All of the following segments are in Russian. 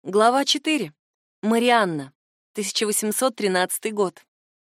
Глава 4. Марианна. 1813 год.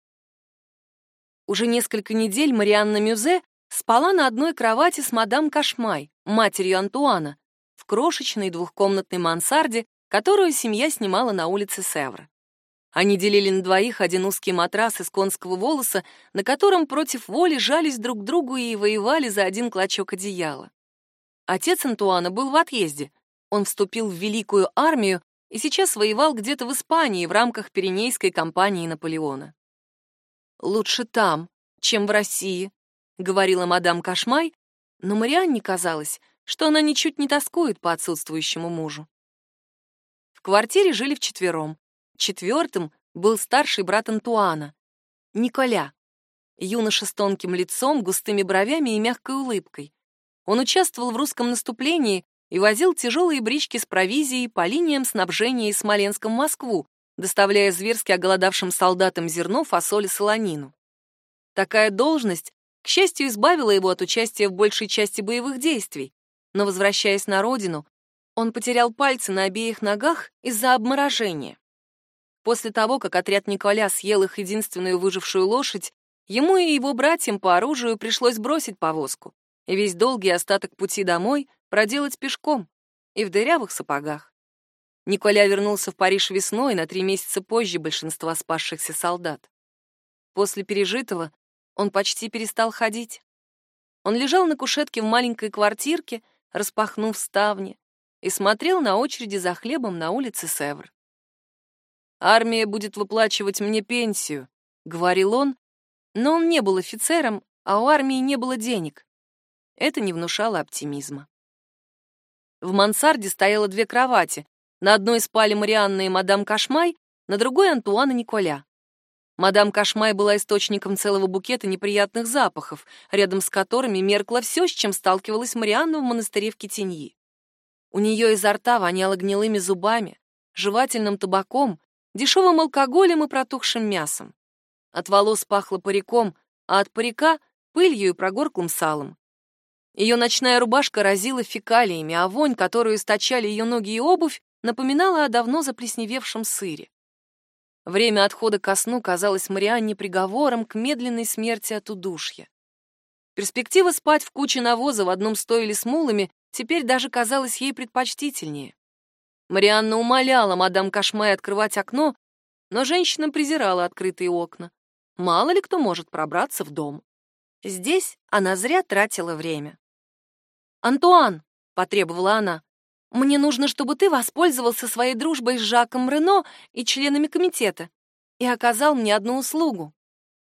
Уже несколько недель Марианна Мюзе спала на одной кровати с мадам Кашмай, матерью Антуана, в крошечной двухкомнатной мансарде, которую семья снимала на улице Севра. Они делили на двоих один узкий матрас из конского волоса, на котором против воли жались друг к другу и воевали за один клочок одеяла. Отец Антуана был в отъезде. Он вступил в Великую армию и сейчас воевал где-то в Испании в рамках Пиренейской кампании Наполеона. «Лучше там, чем в России», — говорила мадам Кашмай, но Марианне казалось, что она ничуть не тоскует по отсутствующему мужу. В квартире жили вчетвером. Четвертым был старший брат Антуана, Николя, юноша с тонким лицом, густыми бровями и мягкой улыбкой. Он участвовал в русском наступлении и возил тяжелые брички с провизией по линиям снабжения из Смоленска в Москву, доставляя зверски оголодавшим солдатам зерно, фасоль и солонину. Такая должность, к счастью, избавила его от участия в большей части боевых действий, но, возвращаясь на родину, он потерял пальцы на обеих ногах из-за обморожения. После того, как отряд Николя съел их единственную выжившую лошадь, ему и его братьям по оружию пришлось бросить повозку и весь долгий остаток пути домой проделать пешком и в дырявых сапогах. Николя вернулся в Париж весной, на 3 месяца позже большинства спасшихся солдат. После пережитого он почти перестал ходить. Он лежал на кушетке в маленькой квартирке, распахнув ставни, и смотрел на очереди за хлебом на улице Севр. «Армия будет выплачивать мне пенсию», — говорил он, но он не был офицером, а у армии не было денег. Это не внушало оптимизма. В мансарде стояло 2 кровати. На одной спали Марианна и мадам Кашмай, на другой — Антуан и Николя. Мадам Кашмай была источником целого букета неприятных запахов, рядом с которыми меркло все, с чем сталкивалась Марианна в монастыре в Китеньи. У нее изо рта воняло гнилыми зубами, жевательным табаком, дешевым алкоголем и протухшим мясом. От волос пахло париком, а от парика — пылью и прогорклым салом. Ее ночная рубашка разила фекалиями, а вонь, которую источали ее ноги и обувь, напоминала о давно заплесневевшем сыре. Время отхода ко сну казалось Марианне приговором к медленной смерти от удушья. Перспектива спать в куче навоза в одном стойле с мулами теперь даже казалась ей предпочтительнее. Марианна умоляла мадам Кашмай открывать окно, но женщина презирала открытые окна. Мало ли кто может пробраться в дом. Здесь она зря тратила время. «Антуан», — потребовала она, — «мне нужно, чтобы ты воспользовался своей дружбой с Жаком Рено и членами комитета и оказал мне одну услугу».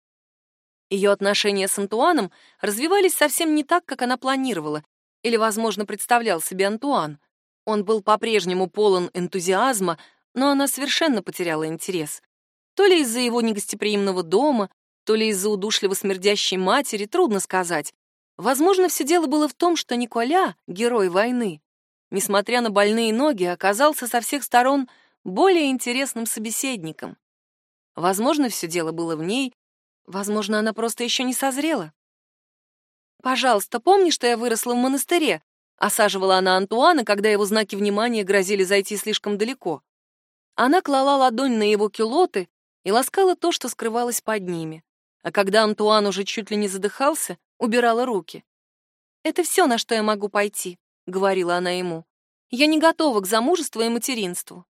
Ее отношения с Антуаном развивались совсем не так, как она планировала, или, возможно, представлял себе Антуан. Он был по-прежнему полон энтузиазма, но она совершенно потеряла интерес. То ли из-за его негостеприимного дома, то ли из-за удушливо смердящей матери, трудно сказать. Возможно, все дело было в том, что Николя, герой войны, несмотря на больные ноги, оказался со всех сторон более интересным собеседником. Возможно, все дело было в ней, возможно, она просто еще не созрела. «Пожалуйста, помни, что я выросла в монастыре», — осаживала она Антуана, когда его знаки внимания грозили зайти слишком далеко. Она клала ладонь на его кюлоты и ласкала то, что скрывалось под ними. А когда Антуан уже чуть ли не задыхался, убирала руки. «Это все, на что я могу пойти», — говорила она ему. «Я не готова к замужеству и материнству».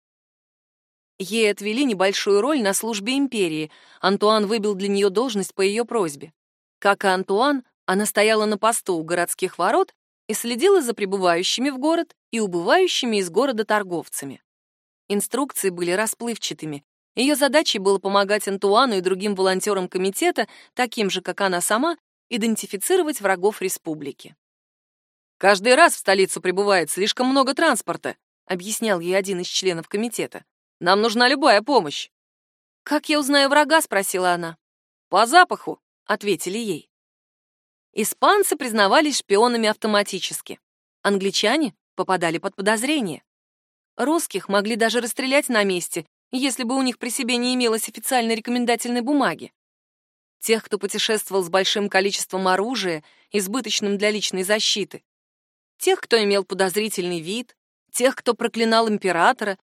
Ей отвели небольшую роль на службе империи. Антуан выбил для нее должность по ее просьбе. Как и Антуан, она стояла на посту у городских ворот и следила за прибывающими в город и убывающими из города торговцами. Инструкции были расплывчатыми. Ее задачей было помогать Антуану и другим волонтерам комитета, таким же, как она сама, идентифицировать врагов республики. «Каждый раз в столицу прибывает слишком много транспорта», объяснял ей один из членов комитета. «Нам нужна любая помощь». «Как я узнаю врага?» — спросила она. «По запаху», — ответили ей. Испанцы признавались шпионами автоматически. Англичане попадали под подозрение. Русских могли даже расстрелять на месте, если бы у них при себе не имелось официальной рекомендательной бумаги. Тех, кто путешествовал с большим количеством оружия, избыточным для личной защиты. Тех, кто имел подозрительный вид, тех, кто проклинал императора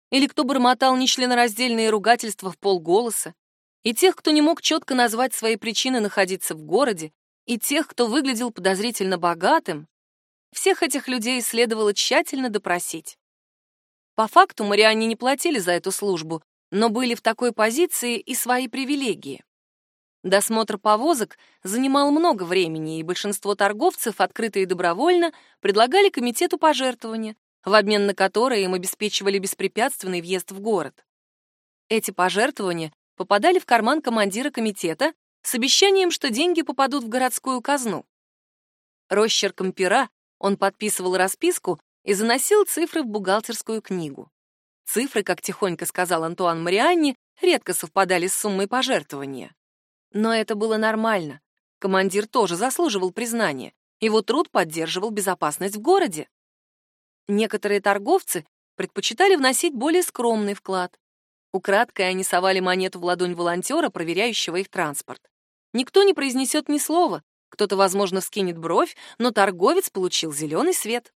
или кто бормотал нечленораздельные ругательства в полголоса, и тех, кто не мог четко назвать свои причины находиться в городе, и тех, кто выглядел подозрительно богатым, всех этих людей следовало тщательно допросить. По факту Марианне не платили за эту службу, но были в такой позиции и свои привилегии. Досмотр повозок занимал много времени, и большинство торговцев открыто и добровольно предлагали комитету пожертвования, в обмен на которые им обеспечивали беспрепятственный въезд в город. Эти пожертвования попадали в карман командира комитета с обещанием, что деньги попадут в городскую казну. Росчерком пера он подписывал расписку и заносил цифры в бухгалтерскую книгу. Цифры, как тихонько сказал Антуан Марианне, редко совпадали с суммой пожертвования. Но это было нормально. Командир тоже заслуживал признания. Его труд поддерживал безопасность в городе. Некоторые торговцы предпочитали вносить более скромный вклад. Украдкой они совали монету в ладонь волонтера, проверяющего их транспорт. Никто не произнесет ни слова, кто-то, возможно, вскинет бровь, но торговец получил зеленый свет.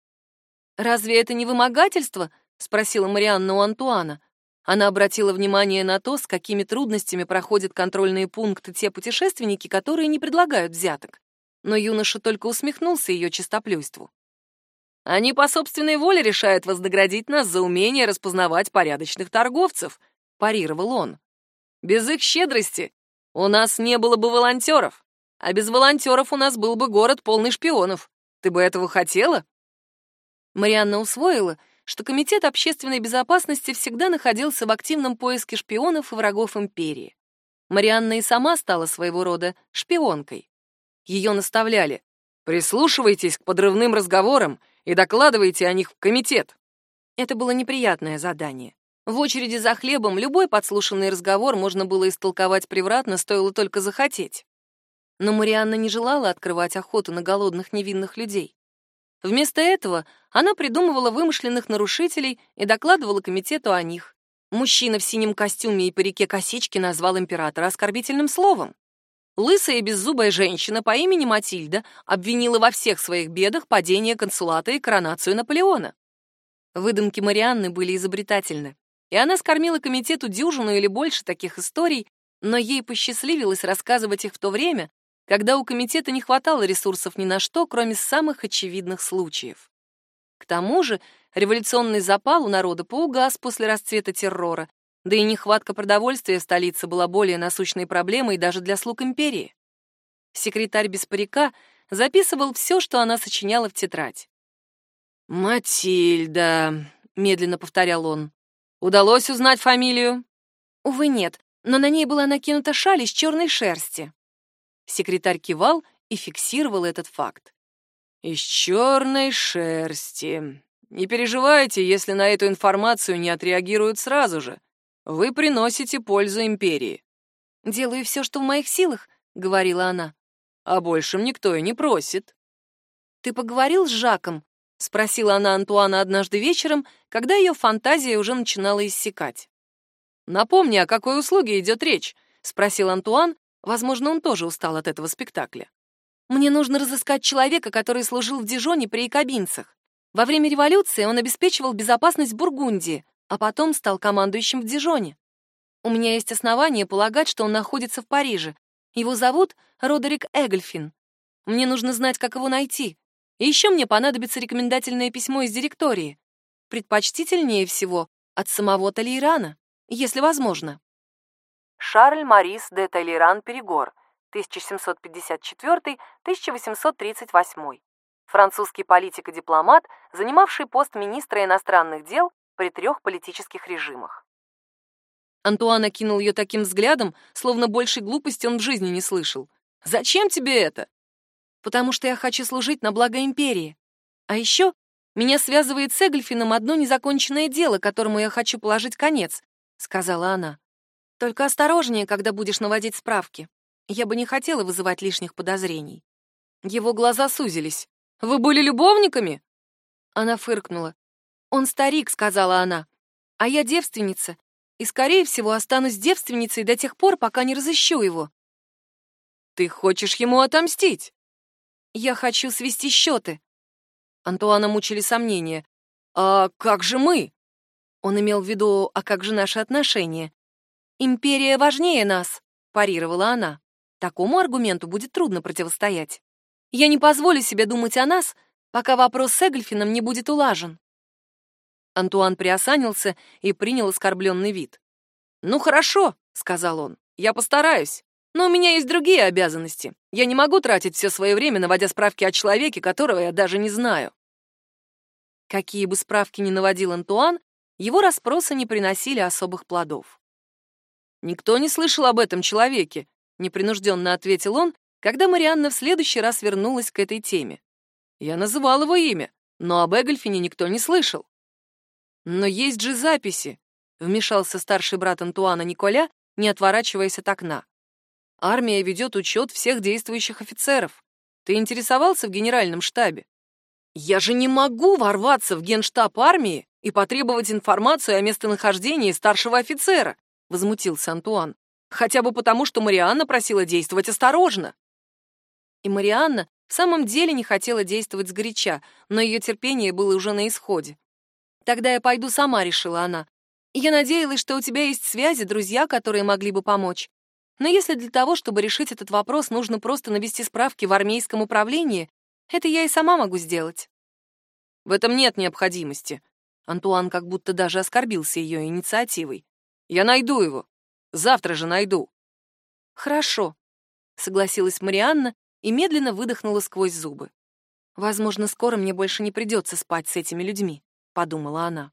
«Разве это не вымогательство?» — спросила Марианна у Антуана. Она обратила внимание на то, с какими трудностями проходят контрольные пункты те путешественники, которые не предлагают взяток. Но юноша только усмехнулся ее чистоплюйству. «Они по собственной воле решают вознаградить нас за умение распознавать порядочных торговцев», — парировал он. «Без их щедрости у нас не было бы волонтеров, а без волонтеров у нас был бы город полный шпионов. Ты бы этого хотела?» Марианна усвоила, что Комитет общественной безопасности всегда находился в активном поиске шпионов и врагов империи. Марианна и сама стала своего рода шпионкой. Ее наставляли: «Прислушивайтесь к подрывным разговорам и докладывайте о них в комитет». Это было неприятное задание. В очереди за хлебом любой подслушанный разговор можно было истолковать превратно, стоило только захотеть. Но Марианна не желала открывать охоту на голодных невинных людей. Вместо этого она придумывала вымышленных нарушителей и докладывала комитету о них. Мужчина в синем костюме и парике-косичке назвал императора оскорбительным словом. Лысая и беззубая женщина по имени Матильда обвинила во всех своих бедах падение консулата и коронацию Наполеона. Выдумки Марианны были изобретательны, и она скормила комитету дюжину или больше таких историй, но ей посчастливилось рассказывать их в то время, когда у комитета не хватало ресурсов ни на что, кроме самых очевидных случаев. К тому же революционный запал у народа поугас после расцвета террора, да и нехватка продовольствия в столице была более насущной проблемой даже для слуг империи. Секретарь без парика записывал все, что она сочиняла в тетрадь. «Матильда», — медленно повторял он. «Удалось узнать фамилию?» «Увы, нет, но на ней была накинута шаль из черной шерсти». Секретарь кивал и фиксировал этот факт. «Из черной шерсти. Не переживайте, если на эту информацию не отреагируют сразу же. Вы приносите пользу империи». «Делаю все, что в моих силах», — говорила она. «А большим никто и не просит». «Ты поговорил с Жаком?» — спросила она Антуана однажды вечером, когда ее фантазия уже начинала иссякать. «Напомни, о какой услуге идет речь?» — спросил Антуан. Возможно, он тоже устал от этого спектакля. «Мне нужно разыскать человека, который служил в Дижоне при якобинцах. Во время революции он обеспечивал безопасность Бургундии, а потом стал командующим в Дижоне. У меня есть основания полагать, что он находится в Париже. Его зовут Родерик Эгольфин. Мне нужно знать, как его найти. И еще мне понадобится рекомендательное письмо из директории. Предпочтительнее всего от самого Толейрана, если возможно». Шарль Марис де Толейран-Перегор, 1754-1838. Французский политик и дипломат, занимавший пост министра иностранных дел при 3 политических режимах. Антуан окинул ее таким взглядом, словно большей глупости он в жизни не слышал. «Зачем тебе это?» «Потому что я хочу служить на благо империи. А еще меня связывает с Эгольфином одно незаконченное дело, которому я хочу положить конец», — сказала она. «Только осторожнее, когда будешь наводить справки. Я бы не хотела вызывать лишних подозрений». Его глаза сузились. «Вы были любовниками?» Она фыркнула. «Он старик», — сказала она, — «а я девственница, и, скорее всего, останусь девственницей до тех пор, пока не разыщу его». «Ты хочешь ему отомстить?» «Я хочу свести счеты». Антуана мучили сомнения. «А как же мы?» Он имел в виду, а как же наши отношения? «Империя важнее нас», — парировала она. Такому аргументу будет трудно противостоять. Я не позволю себе думать о нас, пока вопрос с Эгольфином не будет улажен. Антуан приосанился и принял оскорбленный вид. «Ну хорошо», — сказал он, — «я постараюсь. Но у меня есть другие обязанности. Я не могу тратить все свое время, наводя справки о человеке, которого я даже не знаю». Какие бы справки ни наводил Антуан, его расспросы не приносили особых плодов. «Никто не слышал об этом человеке», — непринужденно ответил он, когда Марианна в следующий раз вернулась к этой теме. «Я называл его имя, но об Эгольфине никто не слышал». «Но есть же записи», — вмешался старший брат Антуана Николя, не отворачиваясь от окна. «Армия ведет учет всех действующих офицеров. Ты интересовался в генеральном штабе?» «Я же не могу ворваться в генштаб армии и потребовать информацию о местонахождении старшего офицера», — возмутился Антуан. «Хотя бы потому, что Марианна просила действовать осторожно». И Марианна в самом деле не хотела действовать сгоряча, но ее терпение было уже на исходе. «Тогда я пойду сама», — решила она. «Я надеялась, что у тебя есть связи, друзья, которые могли бы помочь. Но если для того, чтобы решить этот вопрос, нужно просто навести справки в армейском управлении, это я и сама могу сделать». «В этом нет необходимости». Антуан как будто даже оскорбился ее инициативой. «Я найду его. Завтра же найду». «Хорошо», — согласилась Марианна и медленно выдохнула сквозь зубы. «Возможно, скоро мне больше не придется спать с этими людьми», — подумала она.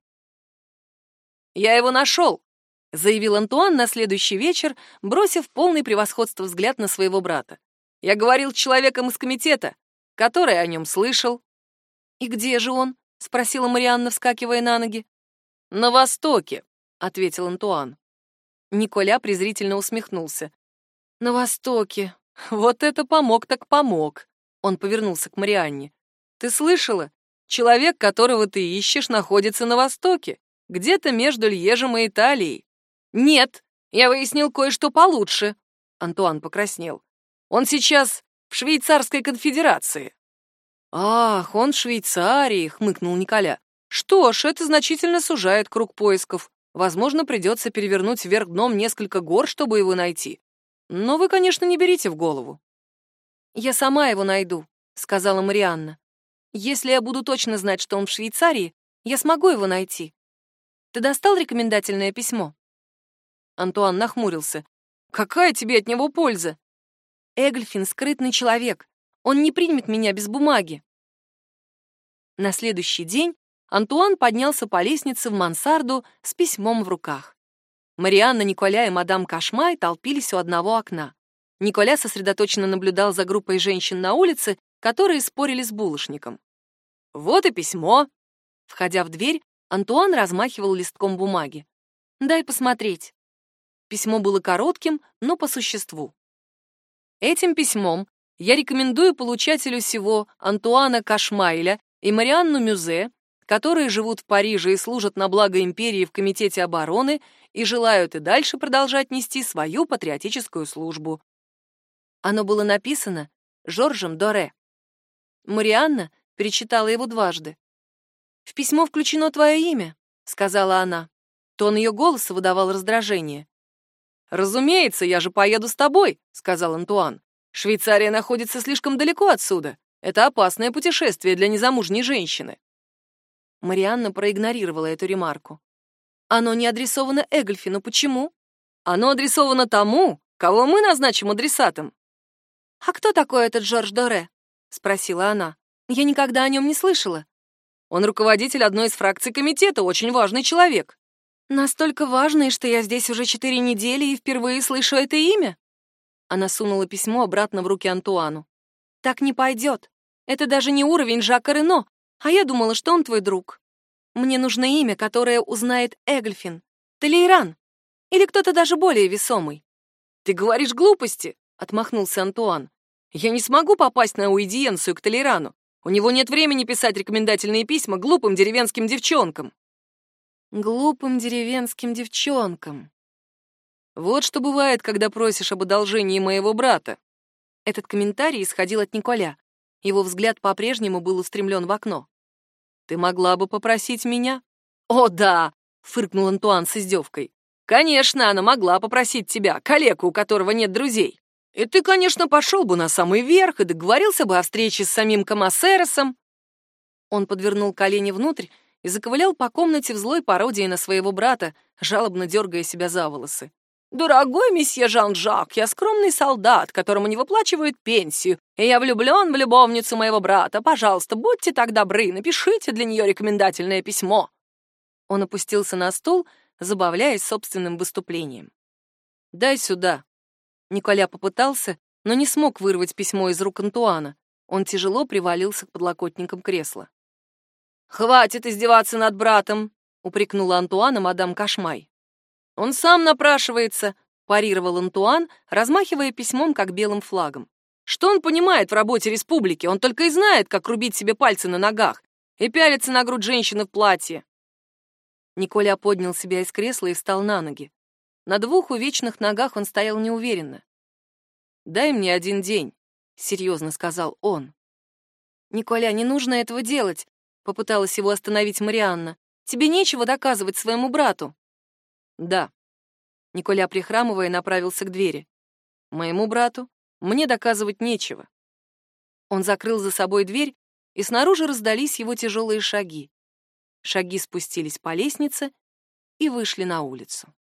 «Я его нашел», — заявил Антуан на следующий вечер, бросив полный превосходство взгляд на своего брата. «Я говорил с человеком из комитета, который о нем слышал». «И где же он?» — спросила Марианна, вскакивая на ноги. «На востоке», — ответил Антуан. Николя презрительно усмехнулся. «На востоке. Вот это помог так помог». Он повернулся к Марианне. «Ты слышала? Человек, которого ты ищешь, находится на востоке, где-то между Льежем и Италией». «Нет, я выяснил кое-что получше», — Антуан покраснел. «Он сейчас в Швейцарской конфедерации». «Ах, он в Швейцарии», — хмыкнул Николя. «Что ж, это значительно сужает круг поисков. Возможно, придется перевернуть вверх дном несколько гор, чтобы его найти. Но вы, конечно, не берите в голову». «Я сама его найду», — сказала Марианна. «Если я буду точно знать, что он в Швейцарии, я смогу его найти. Ты достал рекомендательное письмо?» Антуан нахмурился. «Какая тебе от него польза?» «Эгольфин — скрытный человек. Он не примет меня без бумаги». На следующий день Антуан поднялся по лестнице в мансарду с письмом в руках. Марианна, Николя и мадам Кашмай толпились у одного окна. Николя сосредоточенно наблюдал за группой женщин на улице, которые спорили с булочником. «Вот и письмо». Входя в дверь, Антуан размахивал листком бумаги. «Дай посмотреть». Письмо было коротким, но по существу. «Этим письмом я рекомендую получателю сего Антуана Кашмайля и Марианну Мюзе, которые живут в Париже и служат на благо империи в Комитете обороны и желают и дальше продолжать нести свою патриотическую службу». Оно было написано Жоржем Доре. Марианна перечитала его дважды. «В письмо включено твое имя», — сказала она. Тон ее голоса выдавал раздражение. «Разумеется, я же поеду с тобой», — сказал Антуан. «Швейцария находится слишком далеко отсюда. Это опасное путешествие для незамужней женщины». Марианна проигнорировала эту ремарку. «Оно не адресовано Эгольфину. Почему?» «Оно адресовано тому, кого мы назначим адресатом». «А кто такой этот Жорж Доре?» — спросила она. «Я никогда о нем не слышала». «Он руководитель одной из фракций комитета, очень важный человек». «Настолько важный, что я здесь уже 4 недели и впервые слышу это имя?» Она сунула письмо обратно в руки Антуану. «Так не пойдет. Это даже не уровень Жака Рено, а я думала, что он твой друг. Мне нужно имя, которое узнает Эгольфин. Толейран. Или кто-то даже более весомый». «Ты говоришь глупости», — отмахнулся Антуан. «Я не смогу попасть на аудиенцию к Толейрану. У него нет времени писать рекомендательные письма глупым деревенским девчонкам». «Глупым деревенским девчонкам». Вот что бывает, когда просишь об одолжении моего брата. Этот комментарий исходил от Николя. Его взгляд по-прежнему был устремлен в окно. «Ты могла бы попросить меня?» «О, да! фыркнул Антуан с издевкой. «Конечно, она могла попросить тебя, калеку, у которого нет друзей. И ты, конечно, пошел бы на самый верх и договорился бы о встрече с самим Камасеросом». Он подвернул колени внутрь и заковылял по комнате в злой пародии на своего брата, жалобно дергая себя за волосы. «Дорогой месье Жан-Жак, я скромный солдат, которому не выплачивают пенсию, и я влюблен в любовницу моего брата. Пожалуйста, будьте так добры, напишите для нее рекомендательное письмо». Он опустился на стул, забавляясь собственным выступлением. «Дай сюда». Николя попытался, но не смог вырвать письмо из рук Антуана. Он тяжело привалился к подлокотникам кресла. «Хватит издеваться над братом», — упрекнула Антуана мадам Кашмай. «Он сам напрашивается», — парировал Антуан, размахивая письмом, как белым флагом. «Что он понимает в работе республики? Он только и знает, как рубить себе пальцы на ногах и пялиться на грудь женщины в платье». Николя поднял себя из кресла и встал на ноги. На двух увечных ногах он стоял неуверенно. «Дай мне 1 день», — серьезно сказал он. «Николя, не нужно этого делать», — попыталась его остановить Марианна. «Тебе нечего доказывать своему брату». «Да». Николя, прихрамывая, направился к двери. «Моему брату мне доказывать нечего». Он закрыл за собой дверь, и снаружи раздались его тяжелые шаги. Шаги спустились по лестнице и вышли на улицу.